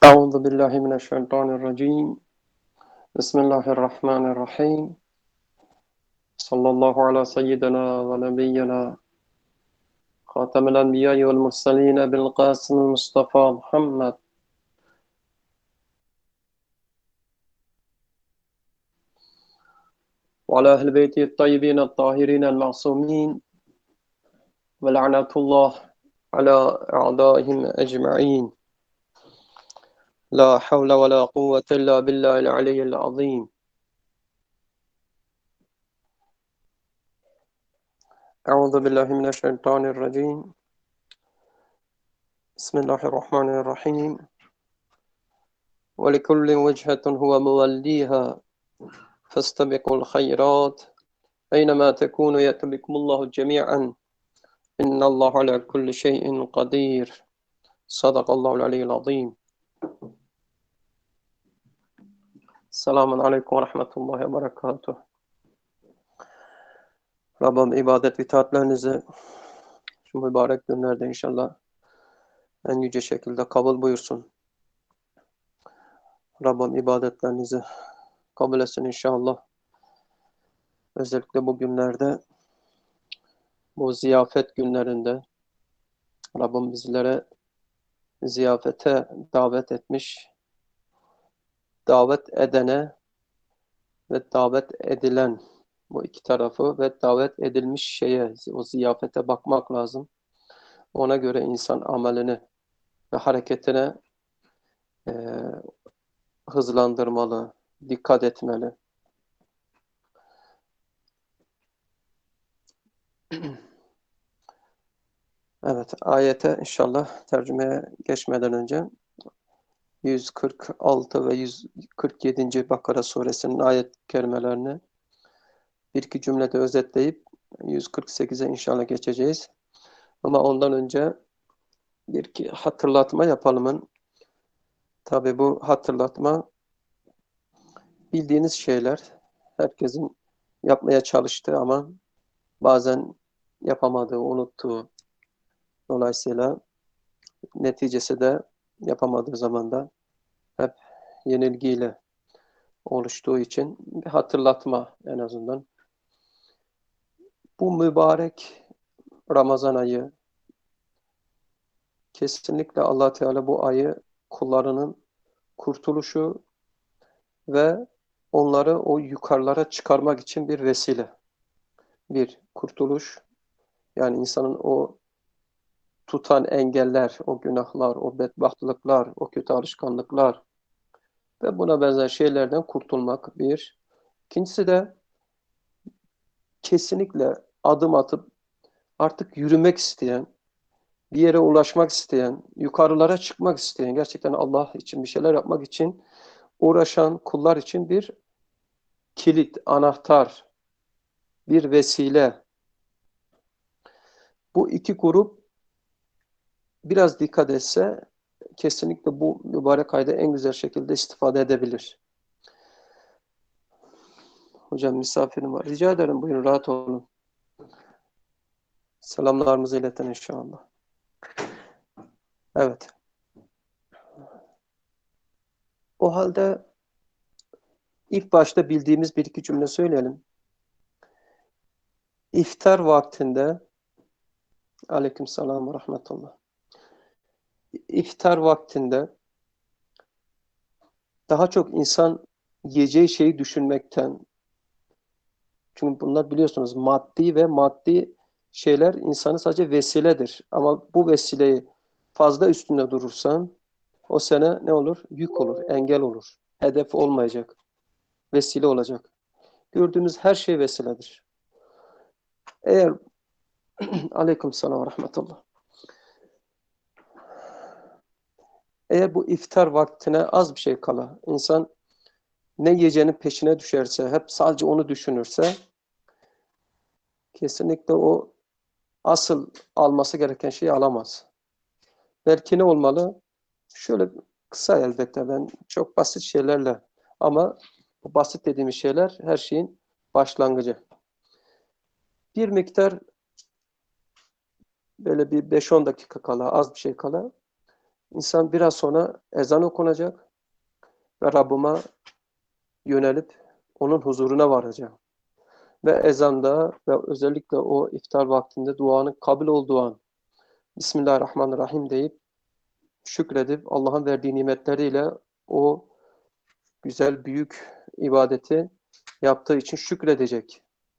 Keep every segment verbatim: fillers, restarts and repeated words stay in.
أعوذ بالله من الشيطان الرجيم بسم الله الرحمن الرحيم صلى الله على سيدنا ونبينا خاتم الأنبياء والمرسلين أبي القاسم المصطفى محمد وعلى أهل بيته الطيبين الطاهرين المعصومين ولعنة الله على أعدائهم أجمعين لا حول ولا قوة إلا بالله العلي العظيم أعوذ بالله من الشيطان الرجيم بسم الله الرحمن الرحيم ولكل وجهة هو موليها فاستبقوا الخيرات أينما تكونوا يأتي بكم الله جميعا إن الله على كل شيء قدير صدق الله العلي العظيم Selamun Aleyküm ve Rahmetullahi ve Berekatuhu. Rabbim ibadet ve itaatlerinizi şu mübarek günlerde inşallah en yüce şekilde kabul buyursun. Rabbim ibadetlerinizi kabul etsin inşallah. Özellikle bu günlerde, bu ziyafet günlerinde Rabbim bizlere ziyafete davet etmiş, davet edene ve davet edilen bu iki tarafı ve davet edilmiş şeye, o ziyafete bakmak lazım. Ona göre insan amelini ve hareketine e, hızlandırmalı, dikkat etmeli. Evet, ayete inşallah tercümeye geçmeden önce yüz kırk altı ve yüz kırk yedinci Bakara suresinin ayet kerimelerini bir iki cümlede özetleyip yüz kırk sekize inşallah geçeceğiz. Ama ondan önce bir iki hatırlatma yapalım. Tabii bu hatırlatma bildiğiniz şeyler, herkesin yapmaya çalıştığı ama bazen yapamadığı, unuttuğu, dolayısıyla neticesi de yapamadığı zaman da hep yenilgiyle oluştuğu için bir hatırlatma en azından. Bu mübarek Ramazan ayı, kesinlikle Allah Teala bu ayı kullarının kurtuluşu ve onları o yukarılara çıkarmak için bir vesile. Bir kurtuluş, yani insanın o tutan engeller, o günahlar, o bedbahtlıklar, o kötü alışkanlıklar ve buna benzer şeylerden kurtulmak bir. İkincisi de kesinlikle adım atıp artık yürümek isteyen, bir yere ulaşmak isteyen, yukarılara çıkmak isteyen, gerçekten Allah için bir şeyler yapmak için uğraşan kullar için bir kilit, anahtar, bir vesile. Bu iki grup biraz dikkat etse kesinlikle bu mübarek ayda en güzel şekilde istifade edebilir. Hocam misafirim var. Rica ederim, buyurun, rahat olun. Selamlarımızı iletin inşallah. Evet. O halde ilk başta bildiğimiz bir iki cümle söyleyelim. İftar vaktinde aleykümselam ve rahmetullah. İftar vaktinde daha çok insan yiyeceği şeyi düşünmekten, çünkü bunlar biliyorsunuz maddi ve maddi şeyler insanı sadece vesiledir. Ama bu vesileyi fazla üstünde durursan o sene ne olur? Yük olur, engel olur. Hedef olmayacak, vesile olacak. Gördüğünüz her şey vesiledir. Eğer aleykümselam ve rahmetullah. Eğer bu iftar vaktine az bir şey kala insan ne yiyeceğinin peşine düşerse, hep sadece onu düşünürse kesinlikle o asıl alması gereken şeyi alamaz. Belki ne olmalı? Şöyle kısa, elbette ben çok basit şeylerle, ama bu basit dediğimiz şeyler her şeyin başlangıcı. Bir miktar böyle bir beş on dakika kala, az bir şey kala İnsan biraz sonra ezan okunacak ve Rabbime yönelip onun huzuruna varacağım. Ve ezanda ve özellikle o iftar vaktinde duanın kabul olduğu an Bismillahirrahmanirrahim deyip şükredip Allah'ın verdiği nimetleriyle o güzel büyük ibadeti yaptığı için şükredecek.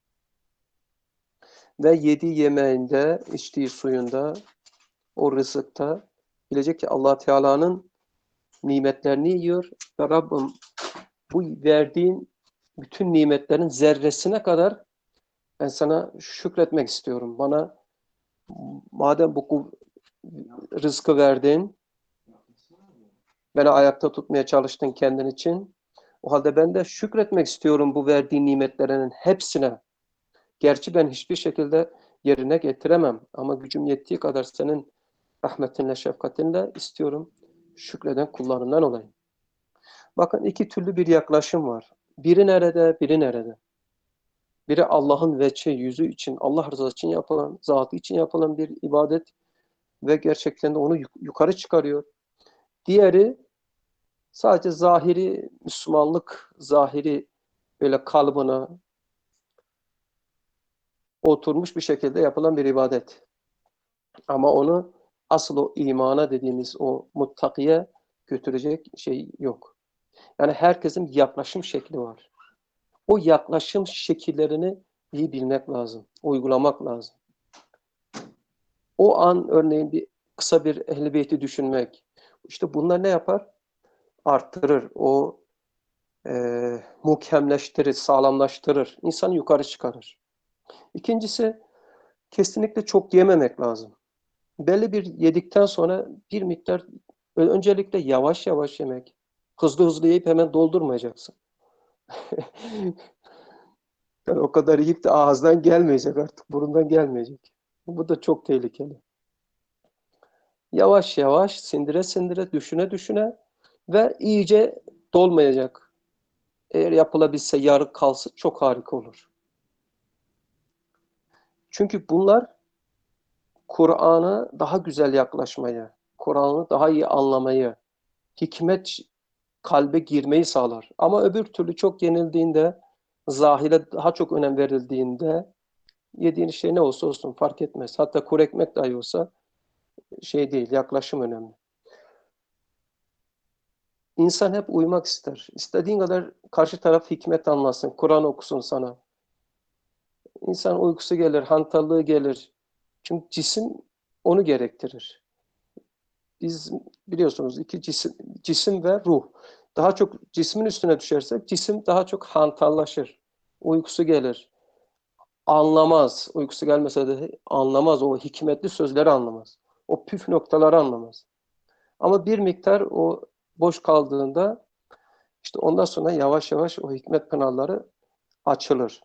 Ve yediği yemeğinde, içtiği suyunda, o rızıkta bilecek ki Allah Teala'nın nimetlerini yiyor ve Rabbim bu verdiğin bütün nimetlerin zerresine kadar ben sana şükretmek istiyorum. Bana madem bu rızkı verdin, beni ayakta tutmaya çalıştın kendin için, o halde ben de şükretmek istiyorum bu verdiğin nimetlerinin hepsine. Gerçi ben hiçbir şekilde yerine getiremem ama gücüm yettiği kadar senin rahmetinle, şefkatinle istiyorum şükreden kullarından olayım. Bakın iki türlü bir yaklaşım var. Biri nerede, biri nerede? Biri Allah'ın veçhi, yüzü için, Allah rızası için yapılan, zatı için yapılan bir ibadet ve gerçekten de onu yukarı çıkarıyor. Diğeri sadece zahiri Müslümanlık, zahiri böyle kalıbına oturmuş bir şekilde yapılan bir ibadet. Ama onu asıl o imana dediğimiz o muttakiye götürecek şey yok. Yani herkesin yaklaşım şekli var. O yaklaşım şekillerini iyi bilmek lazım, uygulamak lazım. O an örneğin bir kısa bir Ehl-i Beyt'i düşünmek. İşte bunlar ne yapar? Arttırır, o e, muhkemleştirir, sağlamlaştırır, insanı yukarı çıkarır. İkincisi, kesinlikle çok yememek lazım. Belli bir yedikten sonra bir miktar öncelikle yavaş yavaş yemek. Hızlı hızlı yiyip hemen doldurmayacaksın. Yani o kadar yiyip de ağızdan gelmeyecek artık, burundan gelmeyecek. Bu da çok tehlikeli. Yavaş yavaş, sindire sindire, düşüne düşüne ve iyice dolmayacak. Eğer yapılabilse yarı kalsa çok harika olur. Çünkü bunlar Kur'an'a daha güzel yaklaşmayı, Kur'an'ı daha iyi anlamayı, hikmet kalbe girmeyi sağlar. Ama öbür türlü çok yenildiğinde, zahire daha çok önem verildiğinde yediğin şey ne olsa olsun fark etmez. Hatta kuru ekmek dahi olsa şey değil, yaklaşım önemli. İnsan hep uyumak ister. İstediğin kadar karşı taraf hikmet anlasın, Kur'an okusun sana. İnsan uykusu gelir, hantallığı gelir. Çünkü cisim onu gerektirir. Biz biliyorsunuz iki cisim, cisim ve ruh. Daha çok cismin üstüne düşersek cisim daha çok hantallaşır. Uykusu gelir. Anlamaz. Uykusu gelmese de anlamaz. O hikmetli sözleri anlamaz. O püf noktaları anlamaz. Ama bir miktar o boş kaldığında işte ondan sonra yavaş yavaş o hikmet kanalları açılır.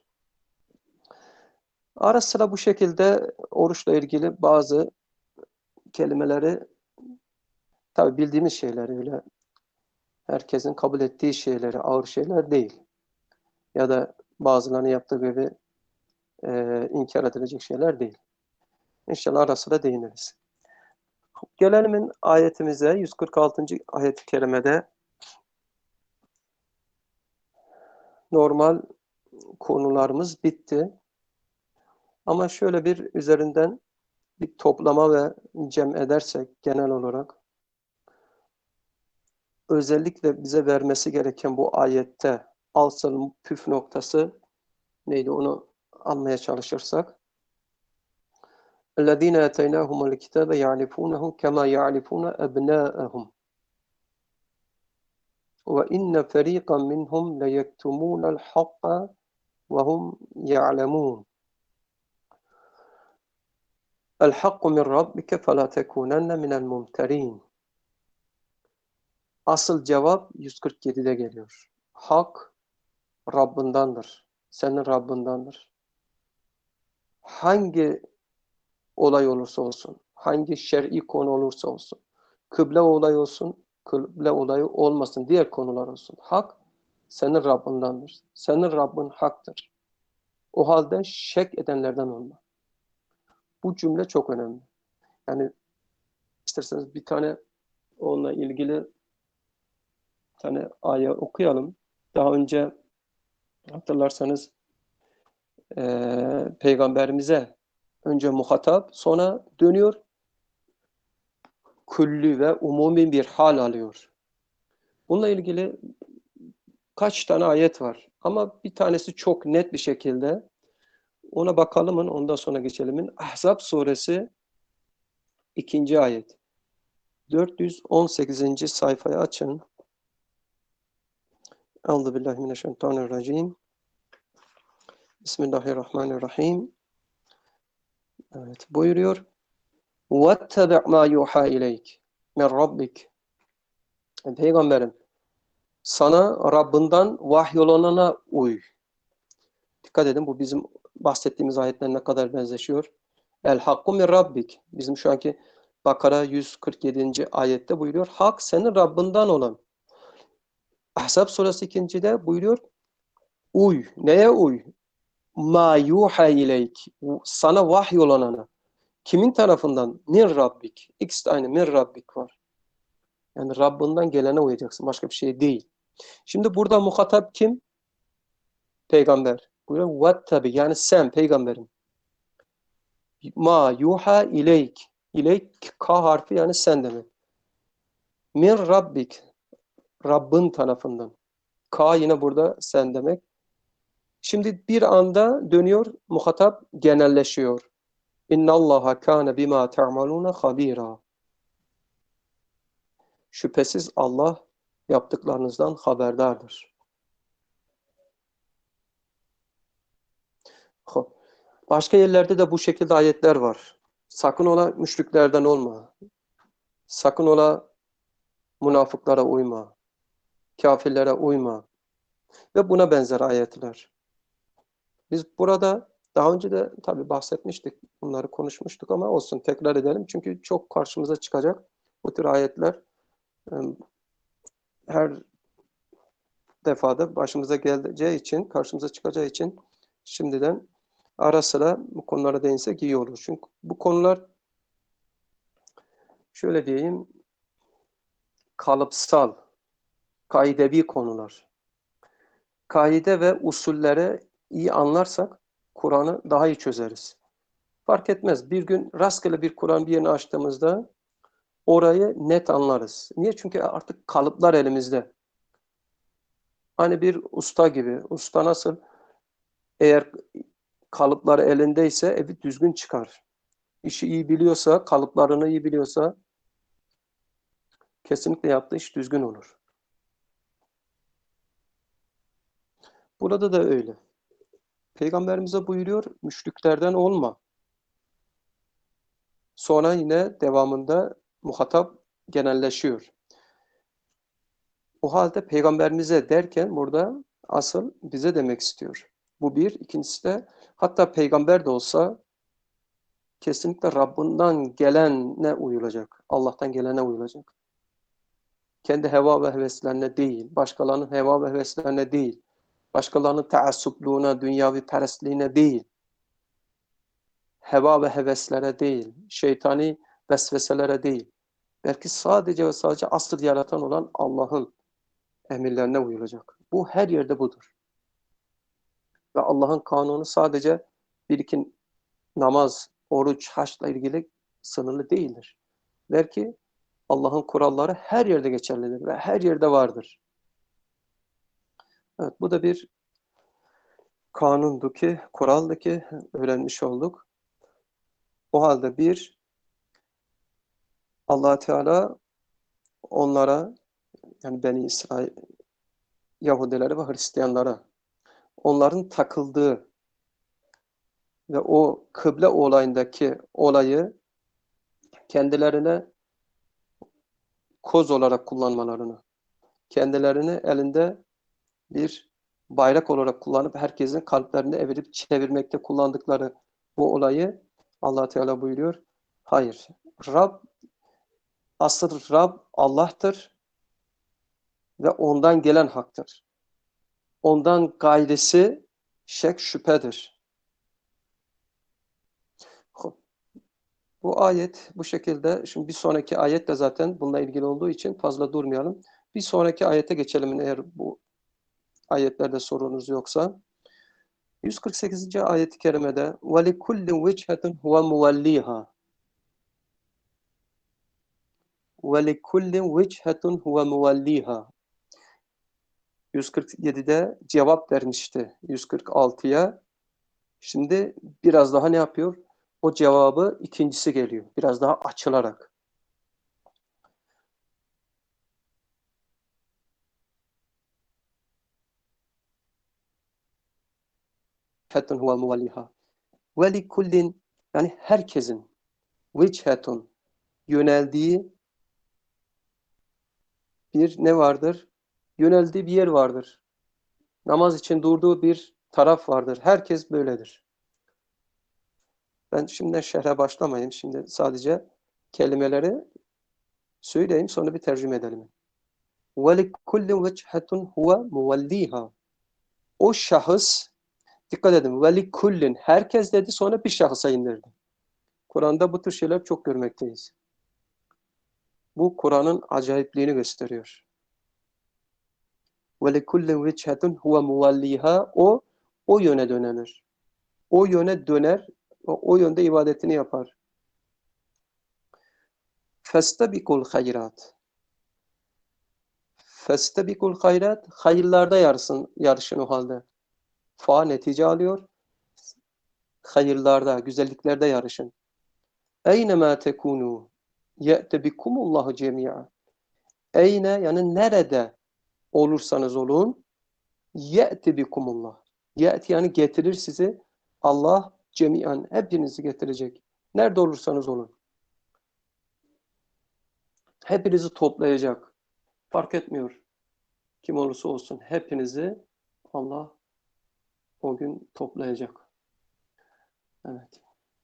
Ara sıra bu şekilde oruçla ilgili bazı kelimeleri tabii bildiğimiz şeyler öyle herkesin kabul ettiği şeyleri ağır şeyler değil. Ya da bazılarının yaptığı gibi e, inkar edilecek şeyler değil. İnşallah ara sıra değiniriz. Gelelim ayetimize yüz kırk altıncı ayet-i kerimede normal konularımız bitti. Ama şöyle bir üzerinden bir toplama ve cem edersek genel olarak özellikle bize vermesi gereken bu ayette asıl püf noktası neydi onu anlamaya çalışırsak اَلَّذ۪ينَ اَتَيْنَاهُمُ الْكِتَابَ يَعْرِفُونَهُ كَمَا يَعْرِفُونَ أَبْنَاءَهُمْ وَإِنَّ فَر۪يقًا مِنْهُمْ لَيَكْتُمُونَ الْحَقَّ وَهُمْ يَعْلَمُونَ الْحَقُّ مِنْ رَبِّكَ فَلَا تَكُونَنَّ مِنَ الْمُمْتَر۪ينَ Asıl cevap yüz kırk yedide geliyor. Hak Rabbindandır. Senin Rabbindandır. Hangi olay olursa olsun, hangi şer'i konu olursa olsun, kıble olayı olsun, kıble olayı olmasın, diğer konular olsun. Hak senin Rabbindandır. Senin Rabbin haktır. O halde şek edenlerden olma. Bu cümle çok önemli. Yani isterseniz bir tane Onunla ilgili bir tane ayet okuyalım. Daha önce hatırlarsanız eee, peygamberimize önce muhatap, sonra dönüyor, külli ve umumi bir hal alıyor. Bununla ilgili kaç tane ayet var. Ama bir tanesi çok net bir şekilde, ona bakalımın, ondan sonra geçelimin. Ahzab suresi ikinci ayet. dört yüz on sekizinci sayfayı açın. Euzubillahimineşşeytanirracim. Bismillahirrahmanirrahim. Evet, buyuruyor. وَاتَّبِعْ مَا يُوحَى اِلَيْكِ مِنْ رَبِّكِ. Peygamberim, sana Rabbinden vahyolunana uy. Dikkat edin, bu bizim bahsettiğimiz ayetler ne kadar benzeşiyor. El hakku min rabbik. Bizim şu anki Bakara yüz kırk yedinci ayette buyuruyor. Hak senin Rabbinden olan. Ahzab suresi ikincide buyuruyor. Uy. Neye uy? Ma yuha ileyk. Sana vahyolunana. Kimin tarafından? Min rabbik. İkisi de aynı. Min rabbik var. Yani Rabbinden gelene uyacaksın. Başka bir şey değil. Şimdi burada muhatap kim? Peygamber. Buyuruyor. Vettabi. Yani sen peygamberim. Ma yuha ileyk. İleyk K harfi, yani sen demek. Min rabbik. Rabbin tarafından. K yine burada sen demek. Şimdi bir anda dönüyor, muhatap genelleşiyor. İnnallaha kana bima ta'maluna habira. Şüphesiz Allah yaptıklarınızdan haberdardır. Başka yerlerde de bu şekilde ayetler var. Sakın ola müşriklerden olma. Sakın ola münafıklara uyma. Kafirlere uyma. Ve buna benzer ayetler. Biz burada daha önce de tabii bahsetmiştik, bunları konuşmuştuk ama olsun tekrar edelim. Çünkü çok karşımıza çıkacak bu tür ayetler. Her defada başımıza geleceği için, karşımıza çıkacağı için şimdiden ara sıra bu konulara değinsek iyi olur. Çünkü bu konular şöyle diyeyim, kalıpsal, kaidevi konular. Kaide ve usullere iyi anlarsak Kur'an'ı daha iyi çözeriz. Fark etmez. Bir gün rastgele bir Kur'an bir yerini açtığımızda orayı net anlarız. Niye? Çünkü artık kalıplar elimizde. Hani bir usta gibi. Usta nasıl? Eğer kalıpları elindeyse evi düzgün çıkar. İşi iyi biliyorsa, kalıplarını iyi biliyorsa kesinlikle yaptığı iş düzgün olur. Burada da öyle. Peygamberimize buyuruyor, müşriklerden olma. Sonra yine devamında muhatap genelleşiyor. O halde peygamberimize derken burada asıl bize demek istiyor. Bu bir. İkincisi de hatta peygamber de olsa kesinlikle Rabbinden gelene uyulacak. Allah'tan gelene uyulacak. Kendi heva ve heveslerine değil, başkalarının heva ve heveslerine değil, başkalarının taassupluğuna, dünyavi perestliğine değil, heva ve heveslere değil, şeytani vesveselere değil, belki sadece ve sadece asıl yaratan olan Allah'ın emirlerine uyulacak. Bu her yerde budur. Ve Allah'ın kanunu sadece bir iki namaz, oruç, haçla ilgili sınırlı değildir. Belki Allah'ın kuralları her yerde geçerlidir ve her yerde vardır. Evet, bu da bir kanundu ki, kuraldı ki öğrenmiş olduk. O halde bir, Allah Teala onlara, yani Beni İsrail, Yahudilere ve Hristiyanlara onların takıldığı ve o kıble olayındaki olayı kendilerine koz olarak kullanmalarını, kendilerini elinde bir bayrak olarak kullanıp herkesin kalplerini evirip çevirmekte kullandıkları bu olayı Allah Teala buyuruyor. Hayır. Rab, asıl Rab Allah'tır ve ondan gelen haktır. Ondan gayrisi şek şüphedir. Bu ayet bu şekilde. Şimdi bir sonraki ayet de zaten bununla ilgili olduğu için fazla durmayalım. Bir sonraki ayete geçelim eğer bu ayetlerde sorunuz yoksa. yüz kırk sekizinci ayet-i kerimede وَلِكُلِّ وِجْهَةٌ هُوَ مُوَلِّيهَا وَلِكُلِّ وِجْهَةٌ هُوَ مُوَلِّيهَا yüz kırk yedide cevap vermişti yüz kırk altıya. Şimdi biraz daha ne yapıyor? O cevabı ikincisi geliyor. Biraz daha açılarak. Fetun huve muvalliha. Ve li kullin, yani herkesin vechetun, yöneldiği bir ne vardır? Yöneldiği bir yer vardır. Namaz için durduğu bir taraf vardır. Herkes böyledir. Ben şimdiden şerhe başlamayayım. Şimdi sadece kelimeleri söyleyeyim, sonra bir tercüme edelim. وَلِكُلِّ وَجْهَةٌ هُوَ مُوَلِّيهَا. O şahıs, dikkat edin, وَلِكُلِّنْ, herkes dedi, sonra bir şahısa indirdi. Kur'an'da bu tür şeyler çok görmekteyiz. Bu Kur'an'ın acayipliğini gösteriyor. وَلِكُلِّ وَجْهَةٌ هُوَ مُوَلِّيهَا. O, o yöne dönelir. O yöne döner, o, o yönde ibadetini yapar. فَاسْتَبِقُوا الْخَيْرَاتِ. فَاسْتَبِقُوا الْخَيْرَاتِ. Hayırlarda yarışın, yarışın o halde. Fa netice alıyor. Hayırlarda, güzelliklerde yarışın. اَيْنَمَا تَكُونُوا يَأْتَ بِكُمُ اللّٰهُ جَمِيعًا. Eyne, yani nerede olursanız olun, ye'ti bikumullah. Ye'ti, yani getirir sizi. Allah cemiyen, hepinizi getirecek. Nerede olursanız olun. Hepinizi toplayacak. Fark etmiyor. Kim olursa olsun hepinizi Allah o gün toplayacak. Evet.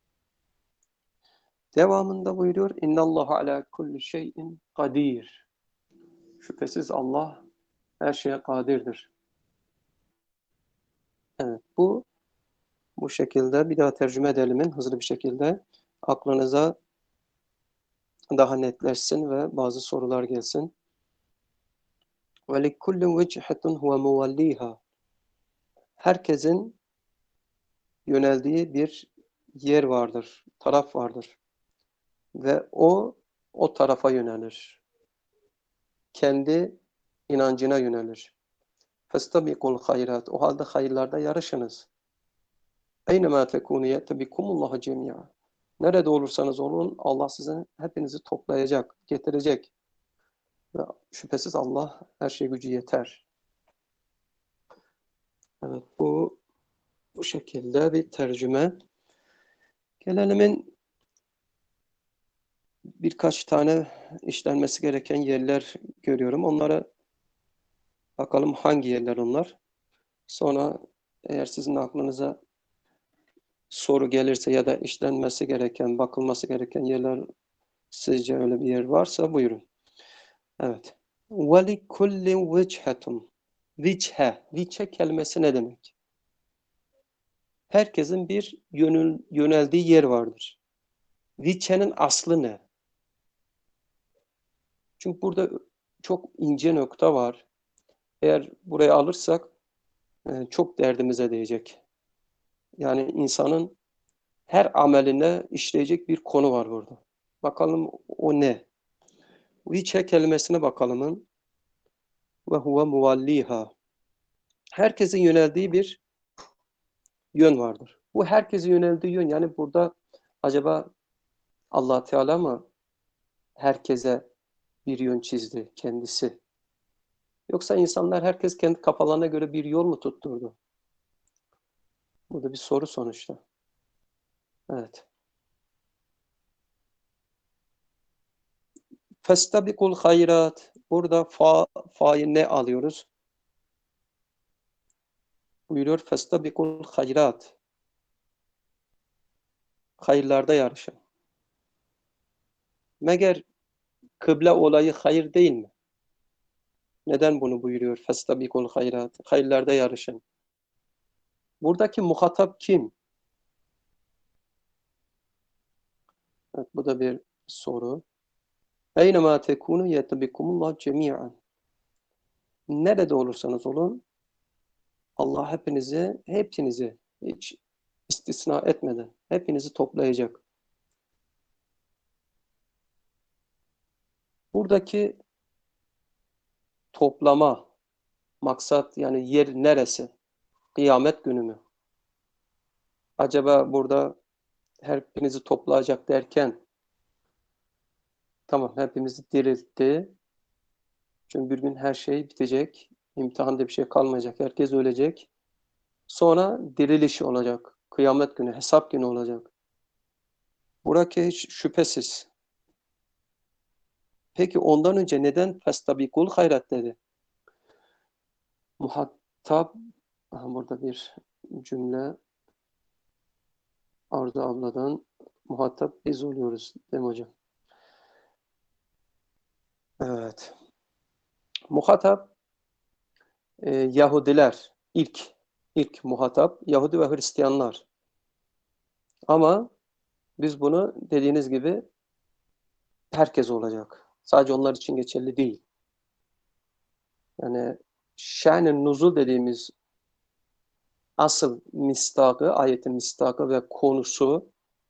Devamında buyuruyor: İnnallahu ala kulli şeyin kadir. Şüphesiz Allah her şeye kadirdir. Evet, bu bu şekilde bir daha tercüme edelim hızlı bir şekilde. Aklınıza daha netleşsin ve bazı sorular gelsin. وَلِكُلِّ وَجْهَةٌ هُوَ مُوَلِّيهَا. Herkesin yöneldiği bir yer vardır, taraf vardır. Ve o, o tarafa yönelir. Kendi inancına yönelir. فَاسْتَبِقُوا الْخَيْرَاتِ. O halde hayırlarda yarışınız. اَيْنَمَا تَكُونُ يَأْتَ بِكُمُ اللّٰهُ جَمِيعًا. Nerede olursanız olun, Allah sizin hepinizi toplayacak, getirecek. Ve şüphesiz Allah her şeye gücü yeter. Evet, bu bu şekilde bir tercüme. Gelenemin birkaç tane işlenmesi gereken yerler görüyorum. Onlara bakalım hangi yerler onlar. Sonra eğer sizin aklınıza soru gelirse ya da işlenmesi gereken, bakılması gereken yerler, sizce öyle bir yer varsa buyurun. Evet. وَلِكُلِّ وِجْهَةٌ. Viche. Viche kelimesi ne demek? Herkesin bir yönel, yöneldiği yer vardır. Viche'nin aslı ne? Çünkü burada çok ince nokta var. Eğer buraya alırsak çok derdimize değecek. Yani insanın her ameline işleyecek bir konu var burada. Bakalım o ne? Viche kelimesine bakalım. Ve huve muvalliha. Herkesin yöneldiği bir yön vardır. Bu herkesin yöneldiği yön, yani burada acaba Allah Teala mı herkese bir yön çizdi kendisi? Yoksa insanlar herkes kendi kafalarına göre bir yol mu tutturdu? Bu da bir soru sonuçta. Evet. Festabikul hayrat. Burada fa, fa'yı ne alıyoruz? Buyuruyor festabikul hayrat. Hayırlarda yarışın. Meğer kıble olayı hayır değil mi? Neden bunu buyuruyor? Festabikul hayrat. Hayırlarda yarışın. Buradaki muhatap kim? Evet, bu da bir soru. Eynema tekunu yetebikumullah cemi'an. Nerede olursanız olun Allah hepinizi, hepinizi hiç istisna etmeden hepinizi toplayacak. Buradaki toplama maksat yani yer neresi? Kıyamet günü mü? Acaba burada hepinizi toplayacak derken tamam hepimizi diriltti. Çünkü bir gün her şey bitecek. İmtihanda bir şey kalmayacak. Herkes ölecek. Sonra diriliş olacak. Kıyamet günü, hesap günü olacak. Buradaki hiç şüphesiz. Peki ondan önce neden festabikul hayrat dedi? Muhatap, aha burada bir cümle Arzu abladan muhatap biz oluyoruz değil mi hocam? Evet. Muhatap e, Yahudiler ilk ilk muhatap Yahudi ve Hristiyanlar. Ama biz bunu dediğiniz gibi herkes olacak. Sadece onlar için geçerli değil. Yani şen-i nuzul dediğimiz asıl mistakı, ayetin mistakı ve konusu